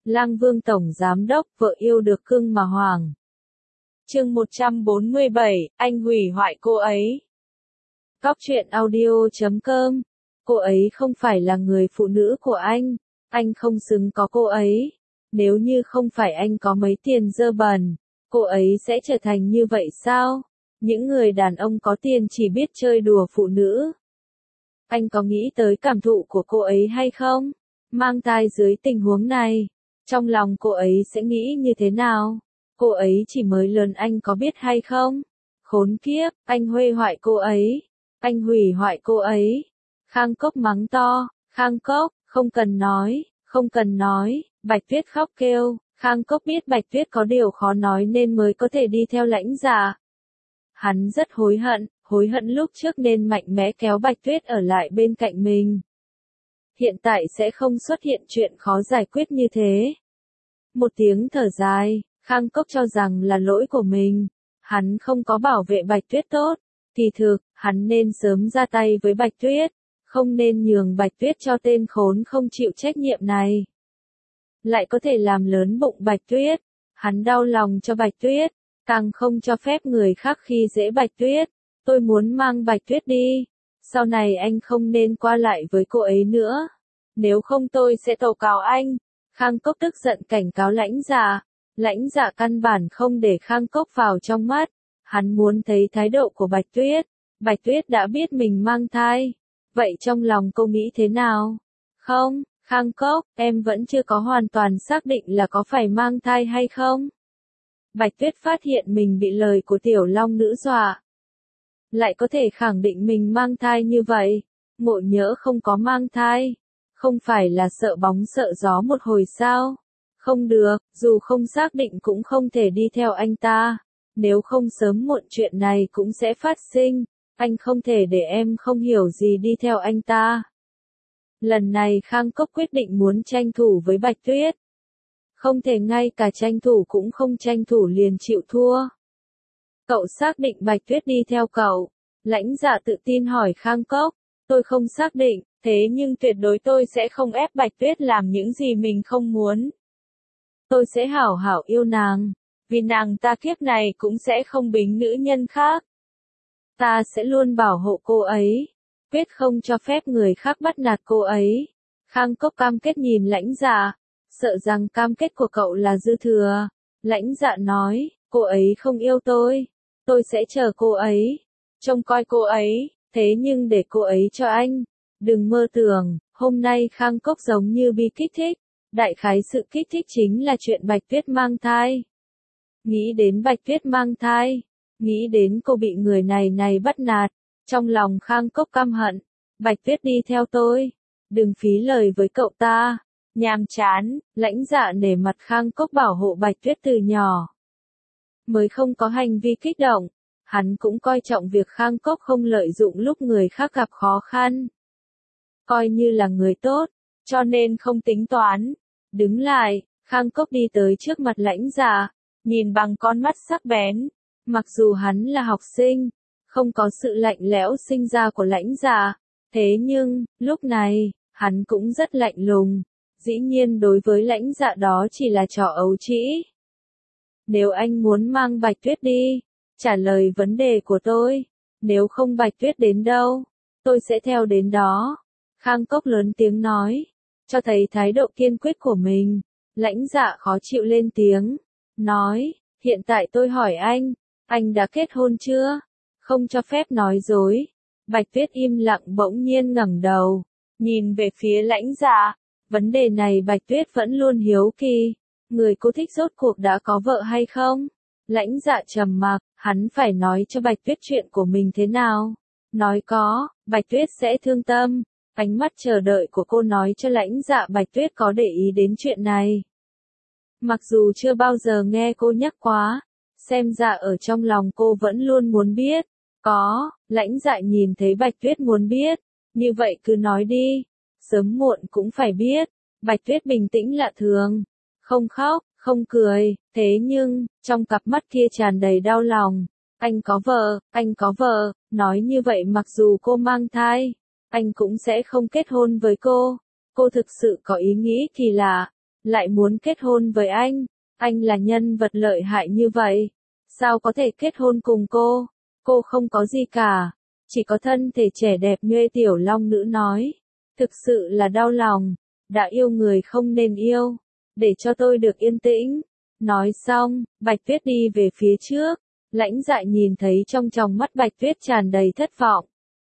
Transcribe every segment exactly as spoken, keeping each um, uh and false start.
Lang Vương Tổng Giám Đốc, vợ yêu được cưng mà hoàng. Chương một trăm bốn mươi bảy, anh hủy hoại cô ấy. Cóc truyện audio chấm com. Cô ấy không phải là người phụ nữ của anh. Anh không xứng có cô ấy. Nếu như không phải anh có mấy tiền dơ bẩn, cô ấy sẽ trở thành như vậy sao? Những người đàn ông có tiền chỉ biết chơi đùa phụ nữ. Anh có nghĩ tới cảm thụ của cô ấy hay không? Mang thai dưới tình huống này, trong lòng cô ấy sẽ nghĩ như thế nào? Cô ấy chỉ mới lớn anh có biết hay không? Khốn kiếp, anh huê hoại cô ấy. Anh hủy hoại cô ấy. Khang Cốc mắng to, Khang Cốc, không cần nói, không cần nói, Bạch Tuyết khóc kêu. Khang Cốc biết Bạch Tuyết có điều khó nói nên mới có thể đi theo Lãnh Dạ. Hắn rất hối hận, hối hận lúc trước nên mạnh mẽ kéo Bạch Tuyết ở lại bên cạnh mình. Hiện tại sẽ không xuất hiện chuyện khó giải quyết như thế. Một tiếng thở dài, Khang Cốc cho rằng là lỗi của mình. Hắn không có bảo vệ Bạch Tuyết tốt. Kỳ thực, hắn nên sớm ra tay với Bạch Tuyết. Không nên nhường Bạch Tuyết cho tên khốn không chịu trách nhiệm này. Lại có thể làm lớn bụng Bạch Tuyết. Hắn đau lòng cho Bạch Tuyết. Càng không cho phép người khác khi dễ Bạch Tuyết. Tôi muốn mang Bạch Tuyết đi. Sau này anh không nên qua lại với cô ấy nữa. Nếu không tôi sẽ tố cáo anh. Khang Cốc tức giận cảnh cáo Lãnh Dạ. Lãnh Dạ căn bản không để Khang Cốc vào trong mắt. Hắn muốn thấy thái độ của Bạch Tuyết. Bạch Tuyết đã biết mình mang thai. Vậy trong lòng cô nghĩ thế nào? Không, Khang Cốc, em vẫn chưa có hoàn toàn xác định là có phải mang thai hay không. Bạch Tuyết phát hiện mình bị lời của Tiểu Long Nữ dọa. Lại có thể khẳng định mình mang thai như vậy. Ngộ nhỡ không có mang thai. Không phải là sợ bóng sợ gió một hồi sao? Không được, dù không xác định cũng không thể đi theo anh ta. Nếu không sớm muộn chuyện này cũng sẽ phát sinh. Anh không thể để em không hiểu gì đi theo anh ta. Lần này Khang Cốc quyết định muốn tranh thủ với Bạch Tuyết. Không thể ngay cả tranh thủ cũng không tranh thủ liền chịu thua. Cậu xác định Bạch Tuyết đi theo cậu. Lãnh Dạ tự tin hỏi Khang Cốc. Tôi không xác định, thế nhưng tuyệt đối tôi sẽ không ép Bạch Tuyết làm những gì mình không muốn. Tôi sẽ hảo hảo yêu nàng. Vì nàng ta kiếp này cũng sẽ không bính nữ nhân khác. Ta sẽ luôn bảo hộ cô ấy. Quyết không cho phép người khác bắt nạt cô ấy. Khang Cốc cam kết nhìn Lãnh Dạ. Sợ rằng cam kết của cậu là dư thừa. Lãnh Dạ nói, cô ấy không yêu tôi. Tôi sẽ chờ cô ấy. Trông coi cô ấy. Thế nhưng để cô ấy cho anh. Đừng mơ tưởng, hôm nay Khang Cốc giống như bị kích thích. Đại khái sự kích thích chính là chuyện Bạch Tuyết mang thai. Nghĩ đến Bạch Tuyết mang thai. Nghĩ đến cô bị người này này bắt nạt. Trong lòng Khang Cốc căm hận. Bạch Tuyết đi theo tôi. Đừng phí lời với cậu ta. Nhàm chán, Lãnh Dạ nể mặt Khang Cốc bảo hộ Bạch Tuyết từ nhỏ. Mới không có hành vi kích động. Hắn cũng coi trọng việc Khang Cốc không lợi dụng lúc người khác gặp khó khăn. Coi như là người tốt, cho nên không tính toán. Đứng lại, Khang Cốc đi tới trước mặt Lãnh Dạ, nhìn bằng con mắt sắc bén. Mặc dù hắn là học sinh, không có sự lạnh lẽo sinh ra của Lãnh Dạ, thế nhưng, lúc này, hắn cũng rất lạnh lùng. Dĩ nhiên đối với Lãnh Dạ đó chỉ là trò ấu trĩ. Nếu anh muốn mang Bạch Tuyết đi, trả lời vấn đề của tôi. Nếu không Bạch Tuyết đến đâu, tôi sẽ theo đến đó. Khang Cốc lớn tiếng nói, cho thấy thái độ kiên quyết của mình. Lãnh Dạ khó chịu lên tiếng, nói, hiện tại tôi hỏi anh, anh đã kết hôn chưa? Không cho phép nói dối. Bạch Tuyết im lặng bỗng nhiên ngẩng đầu, nhìn về phía Lãnh Dạ. Vấn đề này Bạch Tuyết vẫn luôn hiếu kỳ. Người cô thích rốt cuộc đã có vợ hay không? Lãnh Dạ trầm mặc, hắn phải nói cho Bạch Tuyết chuyện của mình thế nào? Nói có, Bạch Tuyết sẽ thương tâm. Ánh mắt chờ đợi của cô nói cho Lãnh Dạ Bạch Tuyết có để ý đến chuyện này. Mặc dù chưa bao giờ nghe cô nhắc quá, xem ra ở trong lòng cô vẫn luôn muốn biết. Có, Lãnh Dạ nhìn thấy Bạch Tuyết muốn biết, như vậy cứ nói đi, sớm muộn cũng phải biết. Bạch Tuyết bình tĩnh lạ thường, không khóc, không cười, thế nhưng, trong cặp mắt kia tràn đầy đau lòng. Anh có vợ, anh có vợ, nói như vậy mặc dù cô mang thai, anh cũng sẽ không kết hôn với cô. Cô thực sự có ý nghĩ kỳ lạ. lại muốn kết hôn với anh. Anh là nhân vật lợi hại như vậy, sao có thể kết hôn cùng cô? Cô không có gì cả, chỉ có thân thể trẻ đẹp nhuê. Tiểu Long Nữ nói, thực sự là đau lòng, đã yêu người không nên yêu, để cho tôi được yên tĩnh. Nói xong, Bạch Tuyết đi về phía trước, Lãnh Dạ nhìn thấy trong tròng mắt Bạch Tuyết tràn đầy thất vọng.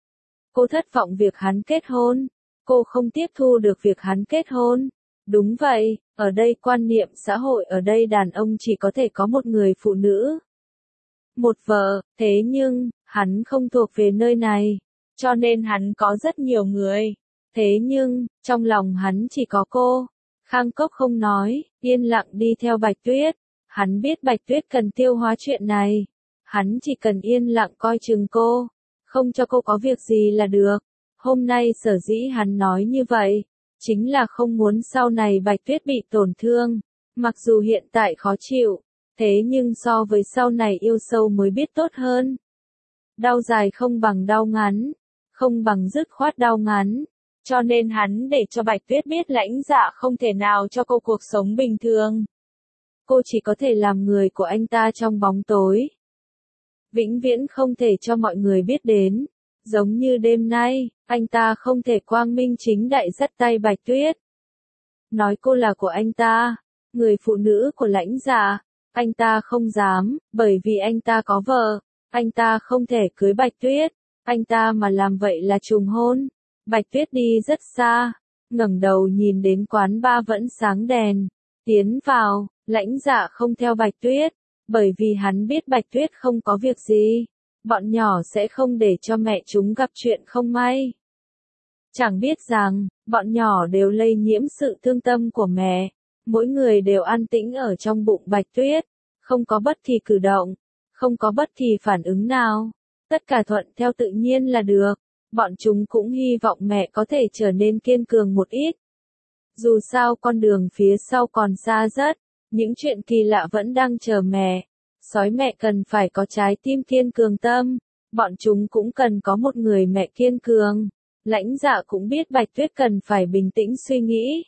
Cô thất vọng việc hắn kết hôn, cô không tiếp thu được việc hắn kết hôn. Đúng vậy, ở đây quan niệm xã hội ở đây đàn ông chỉ có thể có một người phụ nữ, một vợ, thế nhưng, hắn không thuộc về nơi này, cho nên hắn có rất nhiều người. Thế nhưng, trong lòng hắn chỉ có cô. Khang Cốc không nói, yên lặng đi theo Bạch Tuyết. Hắn biết Bạch Tuyết cần tiêu hóa chuyện này. Hắn chỉ cần yên lặng coi chừng cô, không cho cô có việc gì là được. Hôm nay sở dĩ hắn nói như vậy, chính là không muốn sau này Bạch Tuyết bị tổn thương. Mặc dù hiện tại khó chịu, thế nhưng so với sau này yêu sâu mới biết tốt hơn. Đau dài không bằng đau ngắn, không bằng dứt khoát đau ngắn. Cho nên hắn để cho Bạch Tuyết biết Lãnh Dạ không thể nào cho cô cuộc sống bình thường. Cô chỉ có thể làm người của anh ta trong bóng tối. Vĩnh viễn không thể cho mọi người biết đến. Giống như đêm nay, anh ta không thể quang minh chính đại dắt tay Bạch Tuyết. Nói cô là của anh ta, người phụ nữ của Lãnh Dạ. Anh ta không dám, bởi vì anh ta có vợ. Anh ta không thể cưới Bạch Tuyết. Anh ta mà làm vậy là trùng hôn. Bạch Tuyết đi rất xa, ngẩng đầu nhìn đến quán bar vẫn sáng đèn. Tiến vào, Lãnh Dạ không theo Bạch Tuyết, bởi vì hắn biết Bạch Tuyết không có việc gì. Bọn nhỏ sẽ không để cho mẹ chúng gặp chuyện không may. Chẳng biết rằng, bọn nhỏ đều lây nhiễm sự thương tâm của mẹ. Mỗi người đều an tĩnh ở trong bụng Bạch Tuyết, không có bất kỳ cử động, không có bất kỳ phản ứng nào. Tất cả thuận theo tự nhiên là được. Bọn chúng cũng hy vọng mẹ có thể trở nên kiên cường một ít. Dù sao con đường phía sau còn xa rất, những chuyện kỳ lạ vẫn đang chờ mẹ. Sói mẹ cần phải có trái tim kiên cường tâm, bọn chúng cũng cần có một người mẹ kiên cường. Lãnh Dạ cũng biết Bạch Tuyết cần phải bình tĩnh suy nghĩ.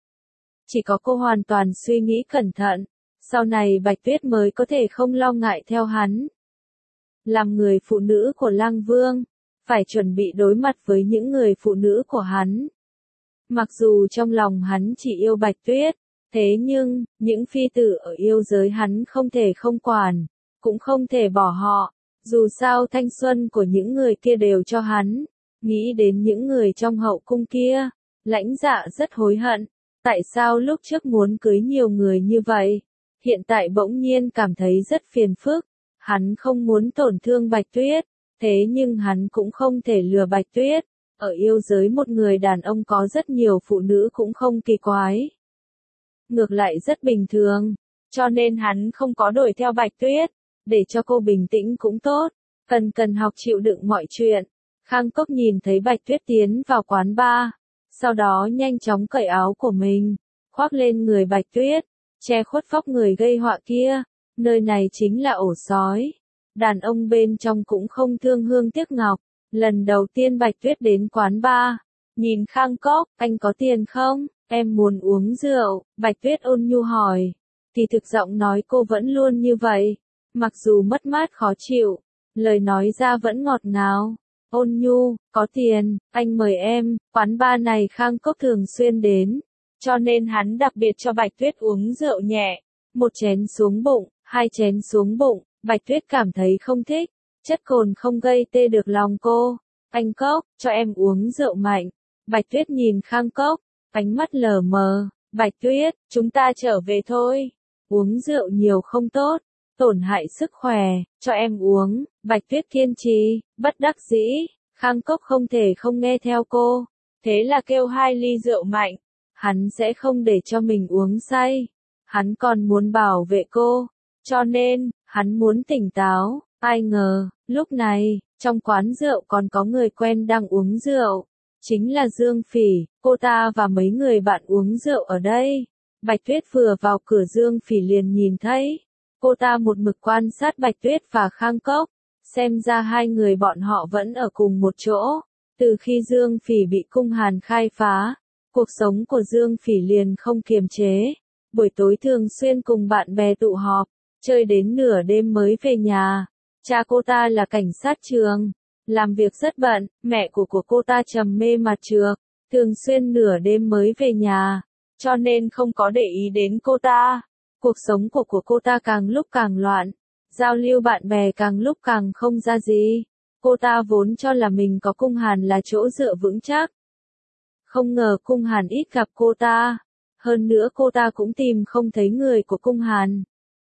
Chỉ có cô hoàn toàn suy nghĩ cẩn thận, sau này Bạch Tuyết mới có thể không lo ngại theo hắn. Làm người phụ nữ của Lang Vương, phải chuẩn bị đối mặt với những người phụ nữ của hắn. Mặc dù trong lòng hắn chỉ yêu Bạch Tuyết, thế nhưng, những phi tử ở yêu giới hắn không thể không quản, cũng không thể bỏ họ. Dù sao thanh xuân của những người kia đều cho hắn. Nghĩ đến những người trong hậu cung kia, Lãnh Dạ rất hối hận. Tại sao lúc trước muốn cưới nhiều người như vậy? Hiện tại bỗng nhiên cảm thấy rất phiền phức. Hắn không muốn tổn thương Bạch Tuyết, thế nhưng hắn cũng không thể lừa Bạch Tuyết. Ở yêu giới một người đàn ông có rất nhiều phụ nữ cũng không kỳ quái. Ngược lại rất bình thường, cho nên hắn không có đuổi theo Bạch Tuyết, để cho cô bình tĩnh cũng tốt, cần cần học chịu đựng mọi chuyện. Khang Cốc nhìn thấy Bạch Tuyết tiến vào quán bar, sau đó nhanh chóng cởi áo của mình, khoác lên người Bạch Tuyết, che khuất vóc người gây họa kia. Nơi này chính là ổ sói. Đàn ông bên trong cũng không thương hương tiếc ngọc. Lần đầu tiên Bạch Tuyết đến quán bar, nhìn Khang Cốc, anh có tiền không? Em muốn uống rượu, Bạch Tuyết ôn nhu hỏi. Thì thực giọng nói cô vẫn luôn như vậy. Mặc dù mất mát khó chịu, lời nói ra vẫn ngọt ngào. Ôn nhu, có tiền, anh mời em. Quán bar này Khang Cốc thường xuyên đến, cho nên hắn đặc biệt cho Bạch Tuyết uống rượu nhẹ. Một chén xuống bụng, hai chén xuống bụng, Bạch Tuyết cảm thấy không thích. Chất cồn không gây tê được lòng cô. Anh Cốc, cho em uống rượu mạnh. Bạch Tuyết nhìn Khang Cốc, ánh mắt lờ mờ. Bạch Tuyết, chúng ta trở về thôi. Uống rượu nhiều không tốt, tổn hại sức khỏe, cho em uống. Bạch Tuyết kiên trì, bất đắc dĩ. Khang Cốc không thể không nghe theo cô. Thế là kêu hai ly rượu mạnh. Hắn sẽ không để cho mình uống say. Hắn còn muốn bảo vệ cô. Cho nên, hắn muốn tỉnh táo. Ai ngờ, lúc này, trong quán rượu còn có người quen đang uống rượu. Chính là Dương Phỉ, cô ta và mấy người bạn uống rượu ở đây. Bạch Tuyết vừa vào cửa Dương Phỉ liền nhìn thấy. Cô ta một mực quan sát Bạch Tuyết và Khang Cốc. Xem ra hai người bọn họ vẫn ở cùng một chỗ. Từ khi Dương Phỉ bị cung hàn khai phá, cuộc sống của Dương Phỉ liền không kiềm chế. buổi tối thường xuyên cùng bạn bè tụ họp, chơi đến nửa đêm mới về nhà. Cha cô ta là cảnh sát trường, làm việc rất bận, mẹ của của cô ta trầm mê mặt trược, thường xuyên nửa đêm mới về nhà, cho nên không có để ý đến cô ta. Cuộc sống của của cô ta càng lúc càng loạn, giao lưu bạn bè càng lúc càng không ra gì. Cô ta vốn cho là mình có Cung Hàn là chỗ dựa vững chắc. Không ngờ Cung Hàn ít gặp cô ta. Hơn nữa cô ta cũng tìm không thấy người của Cung Hàn.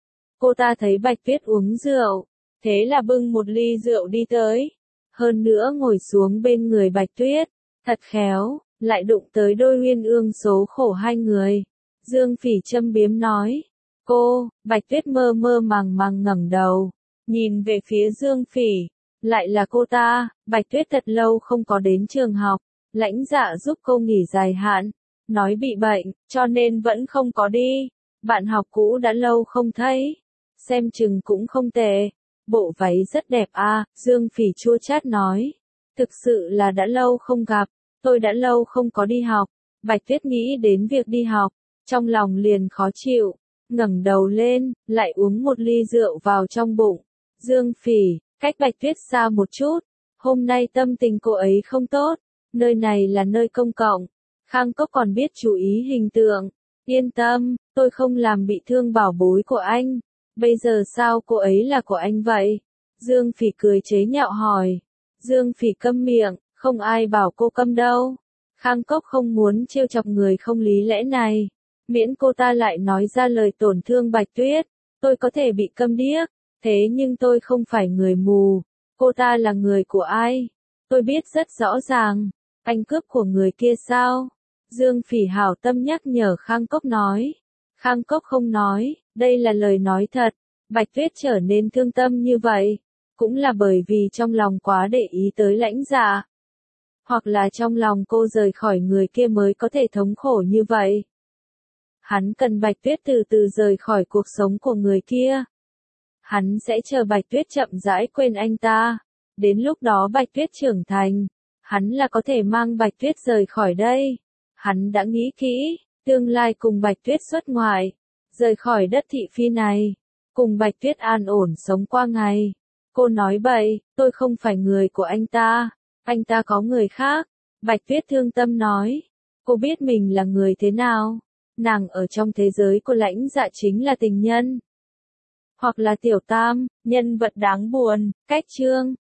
Cô ta thấy Bạch Tuyết uống rượu, thế là bưng một ly rượu đi tới. Hơn nữa ngồi xuống bên người Bạch Tuyết, thật khéo, lại đụng tới đôi uyên ương số khổ hai người. Dương Phỉ châm biếm nói, cô, Bạch Tuyết mơ mơ màng màng ngẩng đầu, nhìn về phía Dương Phỉ, lại là cô ta. Bạch Tuyết thật lâu không có đến trường học, lãnh dạ giúp cô nghỉ dài hạn, nói bị bệnh, cho nên vẫn không có đi. Bạn học cũ đã lâu không thấy, xem chừng cũng không tệ, bộ váy rất đẹp à, Dương Phỉ chua chát nói. Thực sự là đã lâu không gặp, tôi đã lâu không có đi học. Bạch Tuyết nghĩ đến việc đi học, trong lòng liền khó chịu, ngẩng đầu lên, lại uống một ly rượu vào trong bụng. Dương Phỉ, cách Bạch Tuyết xa một chút, hôm nay tâm tình cô ấy không tốt, nơi này là nơi công cộng, Khang Cốc còn biết chú ý hình tượng. Yên tâm, tôi không làm bị thương bảo bối của anh. Bây giờ sao cô ấy là của anh vậy? Dương Phỉ cười chế nhạo hỏi. Dương Phỉ câm miệng, không ai bảo cô câm đâu. Khang Cốc không muốn trêu chọc người không lý lẽ này. Miễn cô ta lại nói ra lời tổn thương Bạch Tuyết. Tôi có thể bị câm điếc, thế nhưng tôi không phải người mù. Cô ta là người của ai? Tôi biết rất rõ ràng. Anh cướp của người kia sao? Dương Phỉ hảo tâm nhắc nhở Khang Cốc nói. Khang Cốc không nói, đây là lời nói thật. Bạch Tuyết trở nên thương tâm như vậy, cũng là bởi vì trong lòng quá để ý tới lãnh dạ. Hoặc là trong lòng cô rời khỏi người kia mới có thể thống khổ như vậy. Hắn cần Bạch Tuyết từ từ rời khỏi cuộc sống của người kia. Hắn sẽ chờ Bạch Tuyết chậm rãi quên anh ta. Đến lúc đó Bạch Tuyết trưởng thành, hắn là có thể mang Bạch Tuyết rời khỏi đây. Hắn đã nghĩ kỹ, tương lai cùng Bạch Tuyết xuất ngoại, rời khỏi đất thị phi này, cùng Bạch Tuyết an ổn sống qua ngày. Cô nói bậy, tôi không phải người của anh ta, anh ta có người khác. Bạch Tuyết thương tâm nói, cô biết mình là người thế nào, nàng ở trong thế giới của lãnh dạ chính là tình nhân, hoặc là tiểu tam, nhân vật đáng buồn. Cách chương